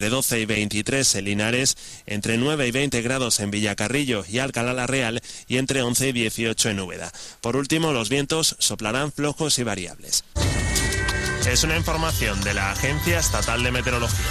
de 12 y 23 en Linares, entre 9 y 20 grados en Villacarrillo y Alcalá la Real y entre 11 y 18 en Úbeda. Por último, los vientos soplarán flojos y variables. Es una información de la Agencia Estatal de Meteorología.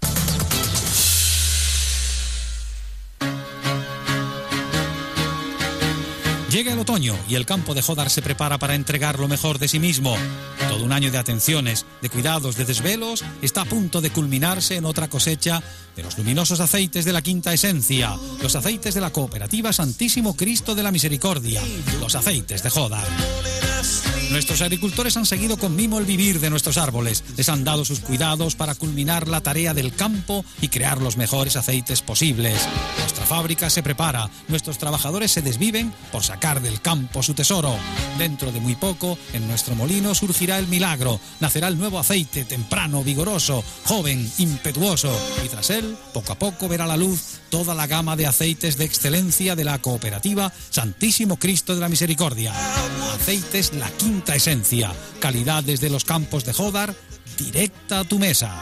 Llega el otoño y el campo de Jódar se prepara para entregar lo mejor de sí mismo. Todo un año de atenciones, de cuidados, de desvelos está a punto de culminarse en otra cosecha de los luminosos aceites de la Quinta Esencia, los aceites de la Cooperativa Santísimo Cristo de la Misericordia, los aceites de Jódar. Nuestros agricultores han seguido con mimo el vivir de nuestros árboles, les han dado sus cuidados para culminar la tarea del campo y crear los mejores aceites posibles. Nuestra fábrica se prepara, nuestros trabajadores se desviven por sacar del campo su tesoro. Dentro de muy poco, en nuestro molino surgirá el milagro, nacerá el nuevo aceite temprano, vigoroso, joven, impetuoso, y tras él, poco a poco verá la luz toda la gama de aceites de excelencia de la Cooperativa Santísimo Cristo de la Misericordia. Aceites La Quinta Esencia, calidad desde los campos de Jódar, directa a tu mesa.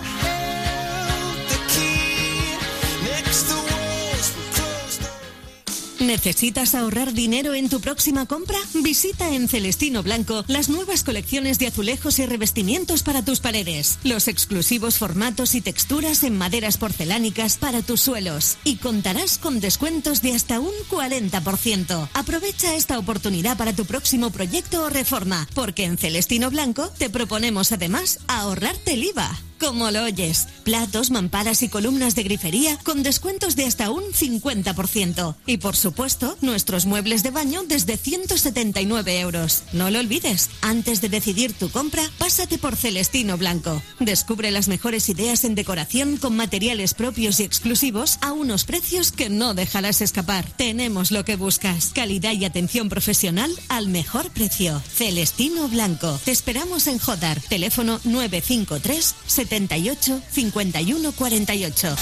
¿Necesitas ahorrar dinero en tu próxima compra? Visita en Celestino Blanco las nuevas colecciones de azulejos y revestimientos para tus paredes, los exclusivos formatos y texturas en maderas porcelánicas para tus suelos, y contarás con descuentos de hasta un 40%. Aprovecha esta oportunidad para tu próximo proyecto o reforma, porque en Celestino Blanco te proponemos además ahorrarte el IVA. Como lo oyes, platos, mamparas y columnas de grifería con descuentos de hasta un 50%. Y por supuesto, nuestros muebles de baño desde 179 euros. No lo olvides, antes de decidir tu compra, pásate por Celestino Blanco. Descubre las mejores ideas en decoración con materiales propios y exclusivos a unos precios que no dejarás escapar. Tenemos lo que buscas, calidad y atención profesional al mejor precio. Celestino Blanco. Te esperamos en Jódar. Teléfono 953 78 51 48.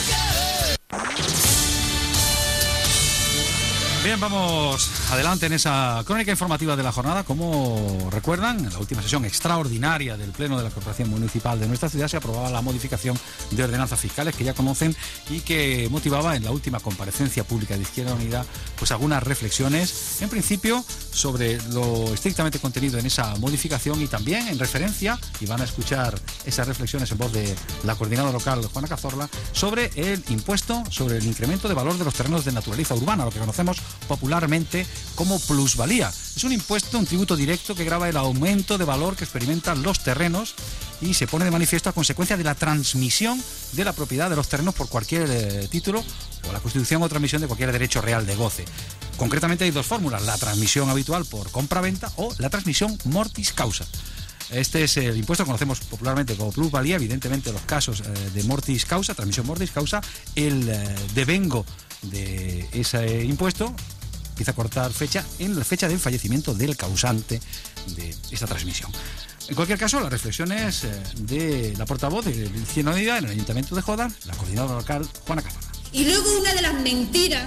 Bien, vamos adelante en esa crónica informativa de la jornada. Como recuerdan, en la última sesión extraordinaria del Pleno de la Corporación Municipal de nuestra ciudad se aprobaba la modificación de ordenanzas fiscales que ya conocen y que motivaba en la última comparecencia pública de Izquierda Unida pues algunas reflexiones, en principio, sobre lo estrictamente contenido en esa modificación y también en referencia, y van a escuchar esas reflexiones en voz de la coordinadora local, Juana Cazorla, sobre el impuesto, sobre el incremento de valor de los terrenos de naturaleza urbana, lo que conocemos popularmente como plusvalía. Es un impuesto, un tributo directo que grava el aumento de valor que experimentan los terrenos y se pone de manifiesto a consecuencia de la transmisión de la propiedad de los terrenos por cualquier título o la constitución o transmisión de cualquier derecho real de goce. Concretamente hay dos fórmulas, la transmisión habitual por compra-venta o la transmisión mortis causa. Este es el impuesto que conocemos popularmente como plusvalía. Evidentemente los casos de mortis causa, transmisión mortis causa, el devengo de ese impuesto empieza a cortar fecha en la fecha del fallecimiento del causante de esta transmisión. En cualquier caso, las reflexiones de la portavoz de Izquierda Unida en el Ayuntamiento de Jódar, la coordinadora local, Juana Cazorla. Y luego una de las mentiras,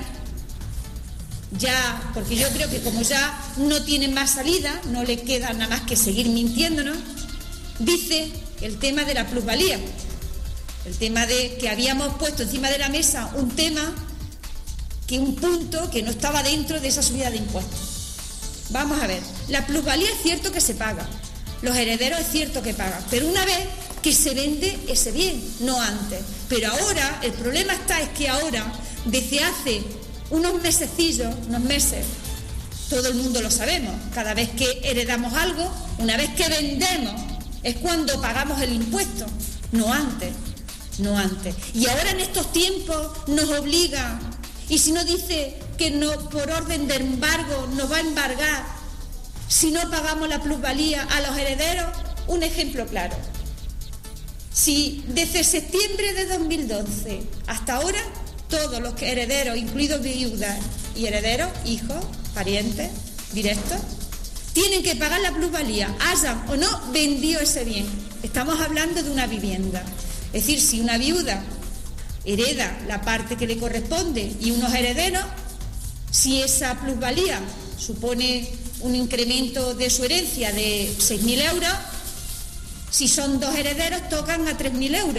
ya, porque yo creo que como ya no tienen más salida, no le queda nada más que seguir mintiéndonos, dice el tema de la plusvalía, el tema de que habíamos puesto encima de la mesa un tema, que un punto que no estaba dentro de esa subida de impuestos. Vamos a ver, la plusvalía es cierto que se paga, los herederos es cierto que pagan, pero una vez que se vende ese bien, no antes. Pero ahora, el problema es que ahora, desde hace unos mesecillos, todo el mundo lo sabemos, cada vez que heredamos algo, una vez que vendemos, es cuando pagamos el impuesto, no antes. Y ahora en estos tiempos nos obliga, y si no dice que no, por orden de embargo nos va a embargar si no pagamos la plusvalía a los herederos. Un ejemplo claro, si desde septiembre de 2012 hasta ahora todos los herederos, incluidos viudas y herederos, hijos, parientes directos, tienen que pagar la plusvalía, hayan o no vendido ese bien. Estamos hablando de una vivienda. Es decir, si una viuda hereda la parte que le corresponde y unos herederos, si esa plusvalía supone un incremento de su herencia de 6.000 euros, si son dos herederos tocan a 3.000 euros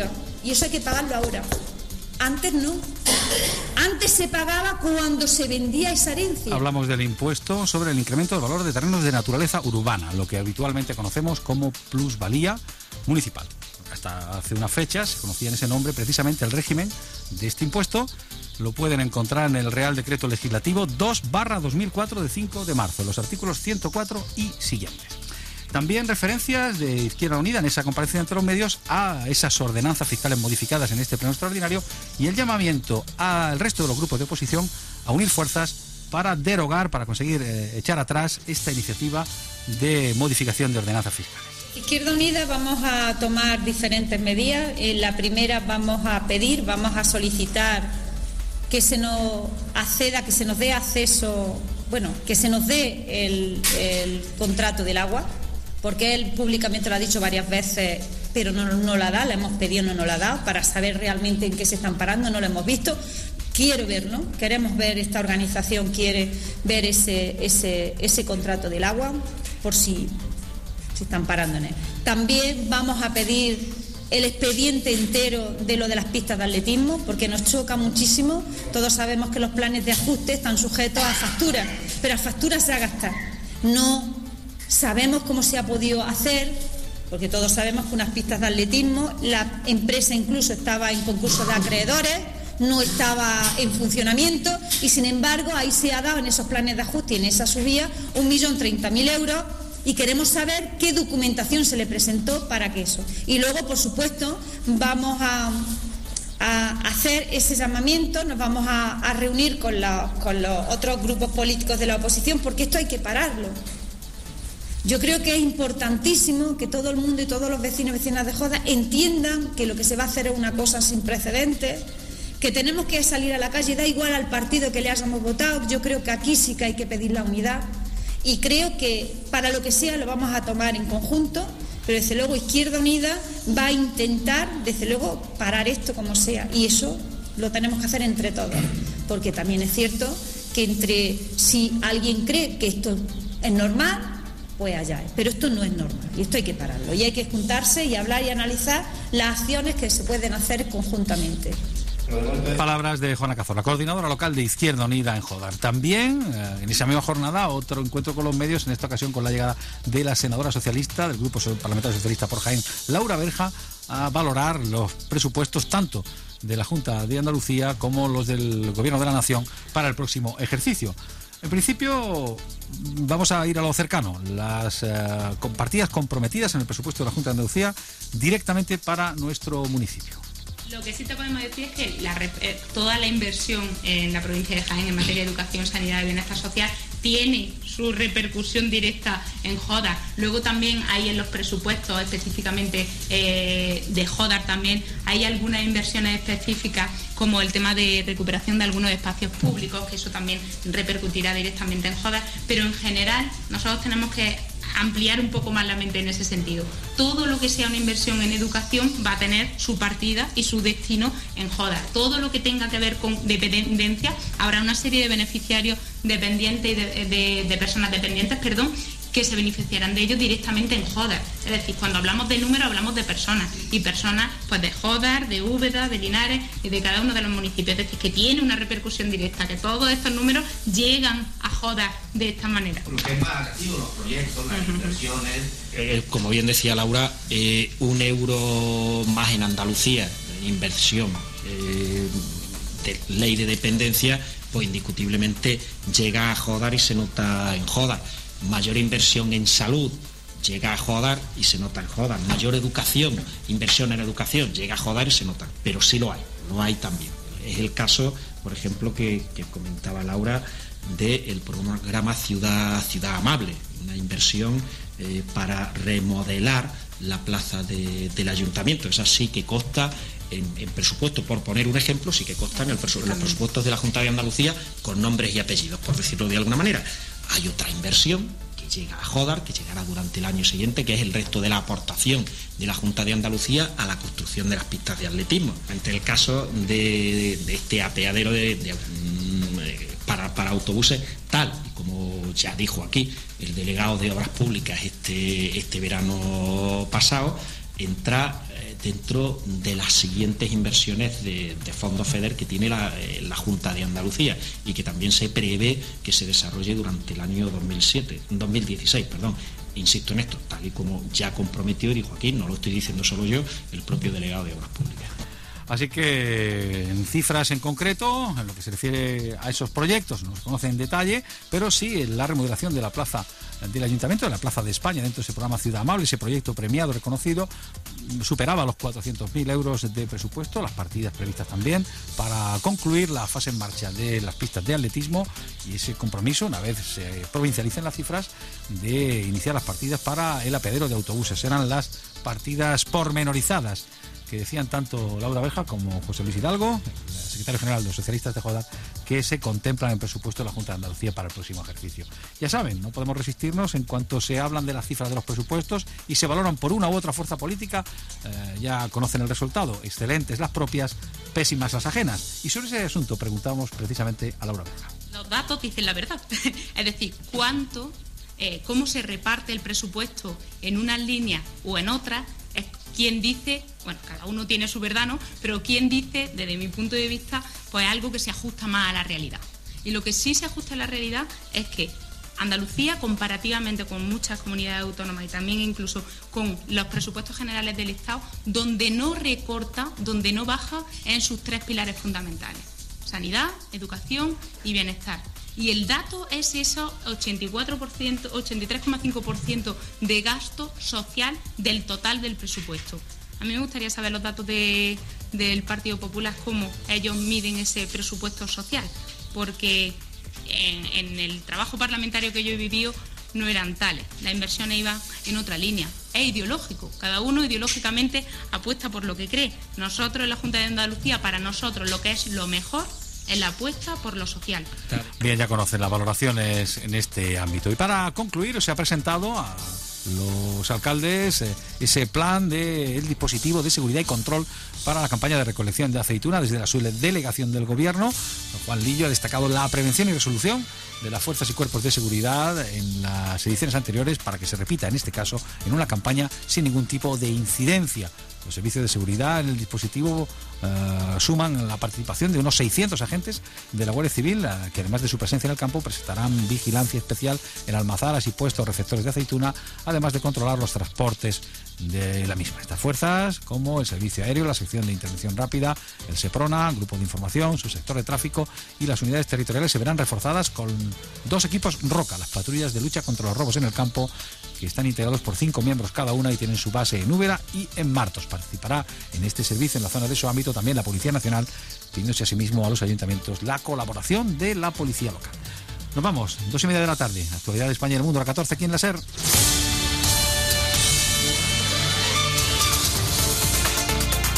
y eso hay que pagarlo ahora. Antes no. Antes se pagaba cuando se vendía esa herencia. Hablamos del impuesto sobre el incremento del valor de terrenos de naturaleza urbana, lo que habitualmente conocemos como plusvalía municipal. Hasta hace unas fechas se conocía en ese nombre precisamente el régimen de este impuesto. Lo pueden encontrar en el Real Decreto Legislativo 2/2004 de 5 de marzo, los artículos 104 y siguientes. También referencias de Izquierda Unida en esa comparecencia ante los medios a esas ordenanzas fiscales modificadas en este pleno extraordinario y el llamamiento al resto de los grupos de oposición a unir fuerzas para derogar, para conseguir echar atrás esta iniciativa de modificación de ordenanzas fiscales. Izquierda Unida vamos a tomar diferentes medidas. En la primera vamos a solicitar que se nos acceda, que se nos dé acceso, que se nos dé el contrato del agua, porque él públicamente lo ha dicho varias veces, pero no la da, le hemos pedido, no la ha dado, para saber realmente en qué se están parando, no lo hemos visto. Quiero verlo, queremos ver, esta organización quiere ver ese contrato del agua, por si se están parando en él. También vamos a pedir el expediente entero de lo de las pistas de atletismo, porque nos choca muchísimo. Todos sabemos que los planes de ajuste están sujetos a facturas, pero a facturas se va a gastar. No sabemos cómo se ha podido hacer, porque todos sabemos que unas pistas de atletismo, la empresa incluso estaba en concurso de acreedores, no estaba en funcionamiento y sin embargo ahí se ha dado en esos planes de ajuste y en esa subida 1.030.000 euros y queremos saber qué documentación se le presentó para que eso. Y luego, por supuesto, vamos a hacer ese llamamiento, nos vamos a reunir con los otros grupos políticos de la oposición, porque esto hay que pararlo. Yo creo que es importantísimo que todo el mundo y todos los vecinos y vecinas de Joda entiendan que lo que se va a hacer es una cosa sin precedentes, que tenemos que salir a la calle, da igual al partido que le hayamos votado. Yo creo que aquí sí que hay que pedir la unidad y creo que para lo que sea lo vamos a tomar en conjunto, pero desde luego Izquierda Unida va a intentar, desde luego, parar esto como sea, y eso lo tenemos que hacer entre todos, porque también es cierto que si alguien cree que esto es normal, pues allá es. Pero esto no es normal y esto hay que pararlo y hay que juntarse y hablar y analizar las acciones que se pueden hacer conjuntamente. Palabras de Juana Cazorla, coordinadora local de Izquierda Unida en Jodar. También en esa misma jornada otro encuentro con los medios, en esta ocasión con la llegada de la senadora socialista del Grupo Parlamentario Socialista por Jaén, Laura Berja, a valorar los presupuestos tanto de la Junta de Andalucía como los del Gobierno de la Nación para el próximo ejercicio. En principio vamos a ir a lo cercano, las partidas comprometidas en el presupuesto de la Junta de Andalucía directamente para nuestro municipio. Lo que sí te podemos decir es que toda la inversión en la provincia de Jaén en materia de educación, sanidad y bienestar social tiene su repercusión directa en Jodar. Luego también hay en los presupuestos específicamente de Jodar también hay algunas inversiones específicas como el tema de recuperación de algunos espacios públicos, que eso también repercutirá directamente en Jodar, pero en general nosotros tenemos que ampliar un poco más la mente en ese sentido. Todo lo que sea una inversión en educación va a tener su partida y su destino en Jodar. Todo lo que tenga que ver con dependencia, habrá una serie de beneficiarios dependientes y de personas dependientes, que se beneficiarán de ello directamente en Jodar. Es decir, cuando hablamos de números hablamos de personas, y personas pues de Jodar, de Úbeda, de Linares y de cada uno de los municipios. Es decir, que tiene una repercusión directa, que todos estos números llegan a Jodar de esta manera. Lo que es más atractivo, los proyectos, las inversiones. Como bien decía Laura, un euro más en Andalucía, inversión, de ley de dependencia, pues indiscutiblemente llega a Jodar y se nota en Jodar. Mayor inversión en salud llega a Jodar y se nota en Jodar. Mayor educación, inversión en educación llega a Jodar y se nota. Pero sí lo hay también. Es el caso, por ejemplo, que comentaba Laura, del programa Ciudad Amable, una inversión para remodelar la plaza del ayuntamiento. Esa sí que consta en presupuesto, por poner un ejemplo, sí que consta en los presupuestos de la Junta de Andalucía con nombres y apellidos, por decirlo de alguna manera. Hay otra inversión que llega a Jodar, que llegará durante el año siguiente, que es el resto de la aportación de la Junta de Andalucía a la construcción de las pistas de atletismo. Ante el caso de este apeadero para autobuses, tal y como ya dijo aquí el delegado de Obras Públicas este verano pasado, entra dentro de las siguientes inversiones de fondos FEDER que tiene la Junta de Andalucía y que también se prevé que se desarrolle durante el año 2016. Insisto en esto, tal y como ya comprometió, y dijo aquí, no lo estoy diciendo solo yo, el propio delegado de Obras Públicas. Así que en cifras en concreto, en lo que se refiere a esos proyectos, no los conoce en detalle, pero sí la remodelación de la plaza del Ayuntamiento, de la Plaza de España, dentro de ese programa Ciudad Amable, ese proyecto premiado, reconocido, superaba los 400.000 euros de presupuesto, las partidas previstas también, para concluir la fase en marcha de las pistas de atletismo y ese compromiso, una vez se provincialicen las cifras, de iniciar las partidas para el apeadero de autobuses. Serán las partidas pormenorizadas que decían tanto Laura Oveja como José Luis Hidalgo, el secretario general de los socialistas de Jodar, que se contemplan en el presupuesto de la Junta de Andalucía para el próximo ejercicio. Ya saben, no podemos resistirnos en cuanto se hablan de las cifras de los presupuestos y se valoran por una u otra fuerza política, ya conocen el resultado, excelentes las propias, pésimas las ajenas. Y sobre ese asunto preguntamos precisamente a Laura Oveja. Los datos dicen la verdad, es decir, cómo se reparte el presupuesto en unas líneas o en otras, es quien dice, bueno, cada uno tiene su verdad, ¿no? Pero quien dice, desde mi punto de vista, pues algo que se ajusta más a la realidad. Y lo que sí se ajusta a la realidad es que Andalucía, comparativamente con muchas comunidades autónomas y también incluso con los presupuestos generales del Estado, donde no recorta, donde no baja, en sus tres pilares fundamentales: sanidad, educación y bienestar. Y el dato es eso, 84%, 83,5% de gasto social del total del presupuesto. A mí me gustaría saber los datos del Partido Popular, cómo ellos miden ese presupuesto social, porque en el trabajo parlamentario que yo he vivido no eran tales, las inversiones iban en otra línea. Es ideológico, cada uno ideológicamente apuesta por lo que cree. Nosotros en la Junta de Andalucía, para nosotros lo que es lo mejor en la apuesta por lo social. Bien, ya conocen las valoraciones en este ámbito. Y para concluir, se ha presentado a los alcaldes ese plan del dispositivo de seguridad y control para la campaña de recolección de aceituna desde la subdelegación del Gobierno. Juan Lillo ha destacado la prevención y resolución de las fuerzas y cuerpos de seguridad en las ediciones anteriores para que se repita, en este caso, en una campaña sin ningún tipo de incidencia. Los servicios de seguridad en el dispositivo suman la participación de unos 600 agentes de la Guardia Civil, que además de su presencia en el campo prestarán vigilancia especial en almazaras y puestos receptores de aceituna, además de controlar los transportes de la misma. Estas fuerzas, como el Servicio Aéreo, la Sección de Intervención Rápida, el SEPRONA, Grupo de Información, su sector de tráfico y las unidades territoriales se verán reforzadas con 2 equipos ROCA, las patrullas de lucha contra los robos en el campo, que están integrados por 5 miembros cada una y tienen su base en Úbeda y en Martos. Participará en este servicio en la zona de su ámbito también la Policía Nacional, pidiéndose asimismo a los ayuntamientos la colaboración de la Policía Local. Nos vamos, 2:30 de la tarde. Actualidad de España y el mundo, a la 14 aquí en la SER.